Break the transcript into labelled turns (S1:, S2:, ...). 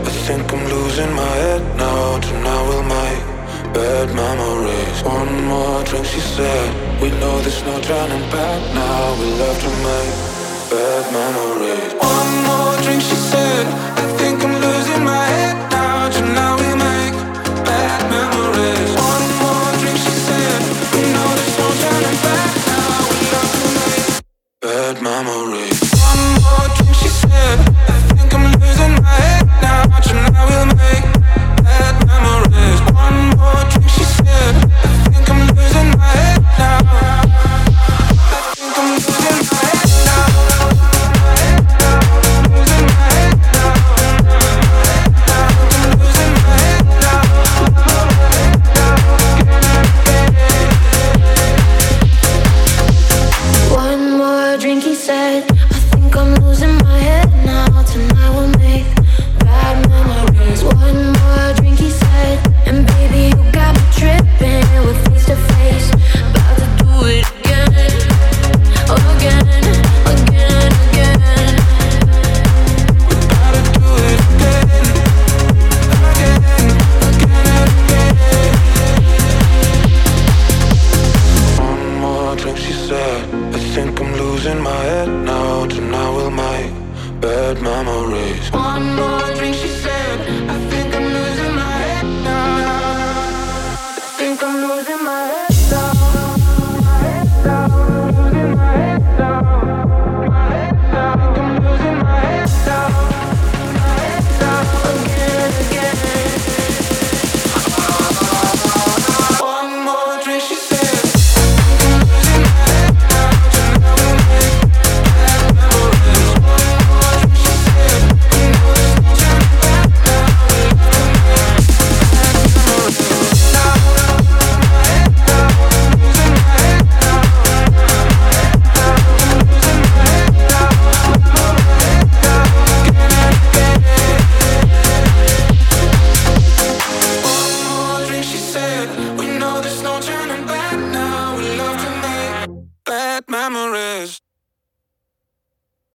S1: I think I'm losing my head now. Tonight we'll make bad memories. One more drink, she said. We know there's no turning back now. We love to make bad memories. One more drink, she said. I think I'm losing my head now. Tonight we make bad memories. One more drink, she said. We know there's no turning back now. We love to make bad memories. One more drink, she said. I think I'm losing my head now. Tonight we'll make bad memories. One more drink, she said. I think I'm losing my head now. I think I'm losing my head now. Losing my head now. I'm losing my head now.
S2: One more drink, he said. I think I'm losing my head now. Tonight we'll make bad memories. One more drink, he said. And baby, you got me tripping. We're face to face, about to do it again. Again, again, again.
S1: We gotta do it again. Again, again, again. One more drink, she said. I think I'm losing my head now. Tonight we'll make bad memories. One more drink, she said. I think I'm losing my head now. I think I'm losing my head now. My head now. Losing my head now. My head now. I think I'm losing my head now. My head now. Again, again. One more drink, she said. I'm losing my head now. Tonight we'll make bad memories. One more drink, she said. We know there's no turning back now. We love to make bad memories. Now, my head now. Losing my head now. My head now. I'm losing my head now. My head now. Again and again. One more drink, she said. We